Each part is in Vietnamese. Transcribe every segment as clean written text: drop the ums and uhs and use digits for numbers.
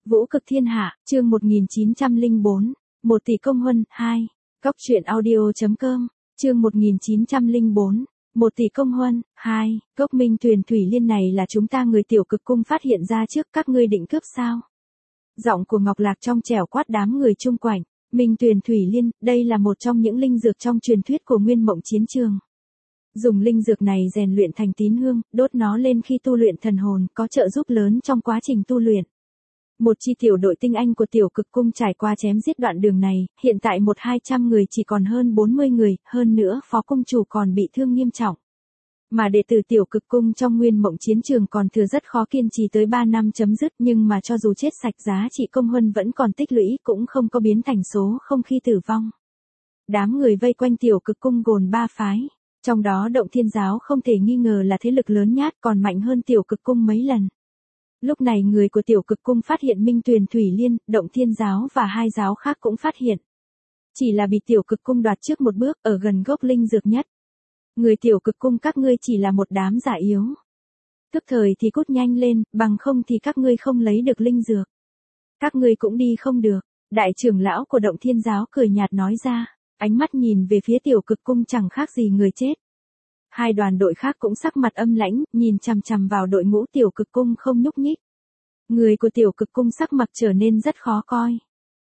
Vũ cực thiên hạ, chương 1904, 1 tỷ công huân, 2. Cóc truyện audio.com, chương 1904, 1 tỷ công huân, 2. Cốc Minh Tuyền Thủy Liên này là chúng ta người tiểu cực cung phát hiện ra trước, các ngươi định cướp sao? Giọng của Ngọc Lạc trong trẻo quát đám người chung quanh. Minh Tuyền Thủy Liên, đây là một trong những linh dược trong truyền thuyết của Nguyên Mộng Chiến Trường. Dùng linh dược này rèn luyện thành tín hương, đốt nó lên khi tu luyện thần hồn, có trợ giúp lớn trong quá trình tu luyện. Một chi tiểu đội tinh anh của tiểu cực cung trải qua chém giết đoạn đường này, hiện tại 100-200 người chỉ còn hơn 40 người, hơn nữa phó cung chủ còn bị thương nghiêm trọng. Mà đệ tử tiểu cực cung trong Nguyên Mộng Chiến Trường còn thừa rất khó kiên trì tới 3 năm chấm dứt, nhưng mà cho dù chết sạch giá trị công huân vẫn còn tích lũy, cũng không có biến thành số không khi tử vong. Đám người vây quanh tiểu cực cung gồm 3 phái, trong đó Động Thiên giáo không thể nghi ngờ là thế lực lớn nhất, còn mạnh hơn tiểu cực cung mấy lần. Lúc này người của tiểu cực cung phát hiện Minh Tuyền Thủy Liên, Động Thiên giáo và 2 giáo khác cũng phát hiện. Chỉ là bị tiểu cực cung đoạt trước một bước, ở gần gốc linh dược nhất. Người tiểu cực cung các ngươi chỉ là một đám giả yếu. Tức thời thì cút nhanh lên, bằng không thì các ngươi không lấy được linh dược. Các ngươi cũng đi không được. Đại trưởng lão của Động Thiên giáo cười nhạt nói ra, ánh mắt nhìn về phía tiểu cực cung chẳng khác gì người chết. 2 đoàn đội khác cũng sắc mặt âm lãnh, nhìn chằm chằm vào đội ngũ tiểu cực cung không nhúc nhích. Người của tiểu cực cung sắc mặt trở nên rất khó coi.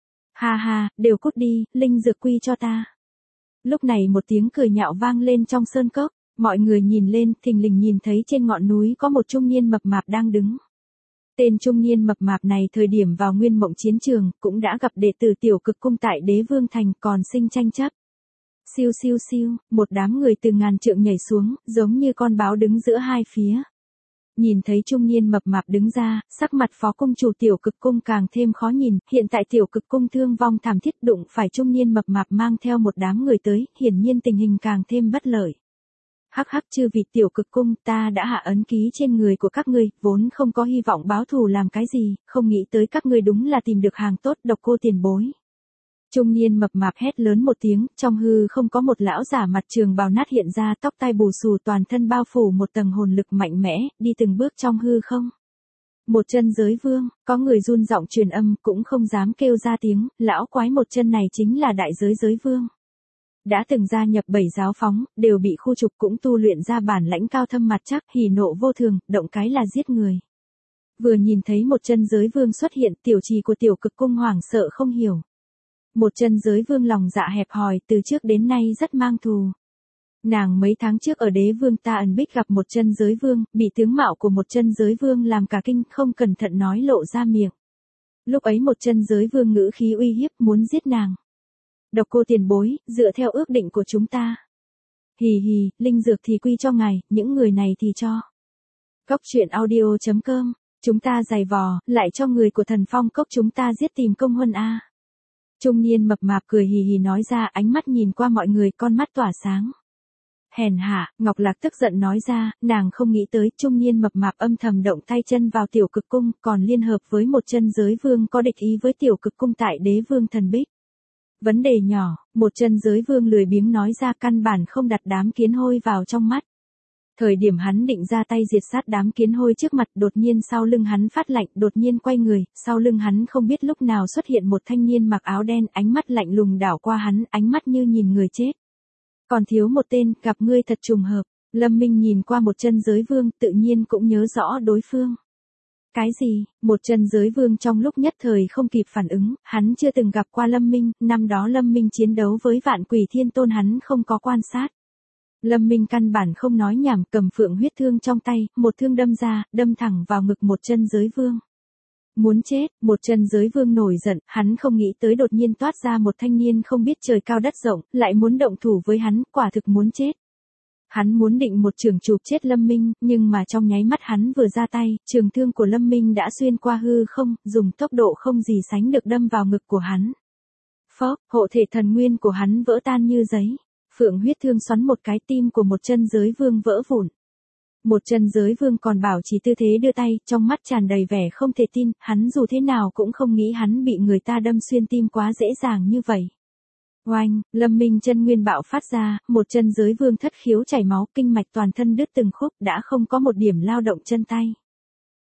Ha ha, đều cút đi, linh dược quy cho ta. Lúc này một tiếng cười nhạo vang lên trong sơn cốc, mọi người nhìn lên, thình lình nhìn thấy trên ngọn núi có một trung niên mập mạp đang đứng. Tên trung niên mập mạp này thời điểm vào Nguyên Mộng Chiến Trường, cũng đã gặp đệ tử tiểu cực cung tại Đế Vương Thành, còn sinh tranh chấp. Siêu siêu siêu, một đám người từ ngàn trượng nhảy xuống, giống như con báo đứng giữa hai phía. Nhìn thấy trung niên mập mạp đứng ra, sắc mặt phó cung chủ tiểu cực cung càng thêm khó nhìn, hiện tại tiểu cực cung thương vong thảm thiết, đụng phải trung niên mập mạp mang theo một đám người tới, hiển nhiên tình hình càng thêm bất lợi. Hắc hắc, chư vị tiểu cực cung, ta đã hạ ấn ký trên người của các ngươi, vốn không có hy vọng báo thù làm cái gì, không nghĩ tới các ngươi đúng là tìm được hàng tốt, Độc Cô tiền bối. Trung niên mập mạp hét lớn một tiếng, trong hư không có một lão giả mặt trường bào nát hiện ra, tóc tai bù xù, toàn thân bao phủ một tầng hồn lực mạnh mẽ, đi từng bước trong hư không. Một chân giới vương, có người run giọng truyền âm, cũng không dám kêu ra tiếng, lão quái một chân này chính là đại giới giới vương. Đã từng gia nhập 7 giáo phóng, đều bị khu trục, cũng tu luyện ra bản lãnh cao thâm mặt chắc, hỉ nộ vô thường, động cái là giết người. Vừa nhìn thấy một chân giới vương xuất hiện, tiểu trì của tiểu cực cung hoảng sợ không hiểu. Một chân giới vương lòng dạ hẹp hòi, từ trước đến nay rất mang thù. Nàng mấy tháng trước ở Đế Vương Ta Ẩn Bích gặp một chân giới vương, bị tướng mạo của một chân giới vương làm cả kinh, không cẩn thận nói lộ ra miệng. Lúc ấy một chân giới vương ngữ khí uy hiếp, muốn giết nàng. Độc Cô tiền bối, dựa theo ước định của chúng ta. Hì hì, linh dược thì quy cho ngài, những người này thì cho. Cóc truyện audio.com, chúng ta giày vò, lại cho người của Thần Phong Cốc chúng ta giết tìm công huân a. Trung niên mập mạp cười hì hì nói ra, ánh mắt nhìn qua mọi người, con mắt tỏa sáng. Hèn hạ, Ngọc Lạc tức giận nói ra, nàng không nghĩ tới trung niên mập mạp âm thầm động tay chân vào tiểu cực cung, còn liên hợp với một chân giới vương có địch ý với tiểu cực cung tại Đế Vương Thần Bích. Vấn đề nhỏ, một chân giới vương lười biếng nói ra, căn bản không đặt đám kiến hôi vào trong mắt. Thời điểm hắn định ra tay diệt sát đám kiến hôi trước mặt, đột nhiên sau lưng hắn phát lạnh, đột nhiên quay người, sau lưng hắn không biết lúc nào xuất hiện một thanh niên mặc áo đen, ánh mắt lạnh lùng đảo qua hắn, ánh mắt như nhìn người chết. Còn thiếu một tên, gặp ngươi thật trùng hợp. Lâm Minh nhìn qua một chân giới vương, tự nhiên cũng nhớ rõ đối phương. Cái gì? Một chân giới vương trong lúc nhất thời không kịp phản ứng, hắn chưa từng gặp qua Lâm Minh, năm đó Lâm Minh chiến đấu với Vạn Quỷ Thiên Tôn hắn không có quan sát. Lâm Minh căn bản không nói nhảm, cầm phượng huyết thương trong tay, một thương đâm ra, đâm thẳng vào ngực một chân giới vương. Muốn chết, một chân giới vương nổi giận, hắn không nghĩ tới đột nhiên toát ra một thanh niên không biết trời cao đất rộng, lại muốn động thủ với hắn, quả thực muốn chết. Hắn muốn định một trường chụp chết Lâm Minh, nhưng mà trong nháy mắt hắn vừa ra tay, trường thương của Lâm Minh đã xuyên qua hư không, dùng tốc độ không gì sánh được đâm vào ngực của hắn. Phốc, hộ thể thần nguyên của hắn vỡ tan như giấy. Phượng huyết thương xoắn một cái, tim của một chân giới vương vỡ vụn. Một chân giới vương còn bảo trì tư thế đưa tay, trong mắt tràn đầy vẻ không thể tin, hắn dù thế nào cũng không nghĩ hắn bị người ta đâm xuyên tim quá dễ dàng như vậy. Oanh, Lâm Minh chân nguyên bạo phát ra, một chân giới vương thất khiếu chảy máu, kinh mạch toàn thân đứt từng khúc, đã không có một điểm lao động chân tay.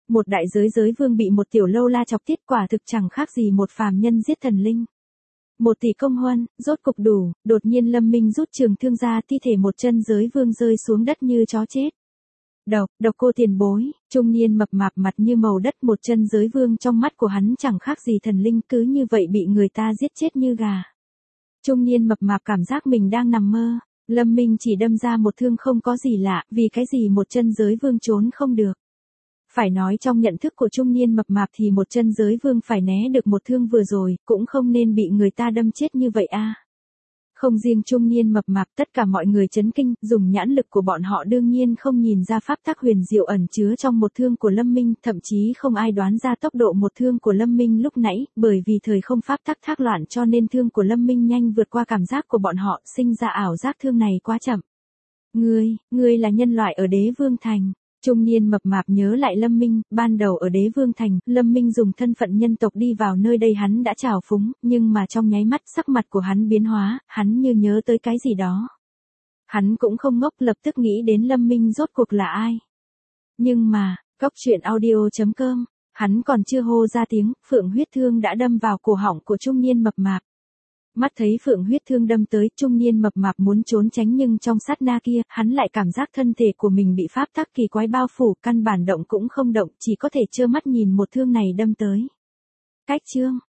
Một đại giới vương bị một tiểu lâu la chọc tiết, quả thực chẳng khác gì một phàm nhân giết thần linh. 1 tỷ công huân, rốt cục đủ. Đột nhiên Lâm Minh rút trường thương ra, thi thể một chân giới vương rơi xuống đất như chó chết. Độc cô tiền bối. Trung niên mập mạp mặt như màu đất, một chân giới vương trong mắt của hắn chẳng khác gì thần linh, cứ như vậy bị người ta giết chết như gà. Trung niên mập mạp cảm giác mình đang nằm mơ. Lâm Minh chỉ đâm ra một thương không có gì lạ, vì cái gì một chân giới vương trốn không được. Phải nói trong nhận thức của trung niên mập mạp thì một chân giới vương phải né được một thương vừa rồi, cũng không nên bị người ta đâm chết như vậy a. Không riêng trung niên mập mạp, tất cả mọi người chấn kinh, dùng nhãn lực của bọn họ đương nhiên không nhìn ra pháp tắc huyền diệu ẩn chứa trong một thương của Lâm Minh, thậm chí không ai đoán ra tốc độ một thương của Lâm Minh lúc nãy, bởi vì thời không pháp tắc thác loạn cho nên thương của Lâm Minh nhanh vượt qua cảm giác của bọn họ, sinh ra ảo giác thương này quá chậm. Ngươi là nhân loại ở Đế Vương Thành. Trung niên mập mạp nhớ lại Lâm Minh, ban đầu ở Đế Vương Thành, Lâm Minh dùng thân phận nhân tộc đi vào nơi đây, hắn đã trào phúng, nhưng mà trong nháy mắt sắc mặt của hắn biến hóa, hắn như nhớ tới cái gì đó. Hắn cũng không ngốc, lập tức nghĩ đến Lâm Minh rốt cuộc là ai. Nhưng mà, Cóc Truyện Audio.com, hắn còn chưa hô ra tiếng, phượng huyết thương đã đâm vào cổ họng của trung niên mập mạp. Mắt thấy phượng huyết thương đâm tới, trung niên mập mạp muốn trốn tránh nhưng trong sát na kia, hắn lại cảm giác thân thể của mình bị pháp tắc kỳ quái bao phủ, căn bản động cũng không động, chỉ có thể trơ mắt nhìn một thương này đâm tới. Cách chương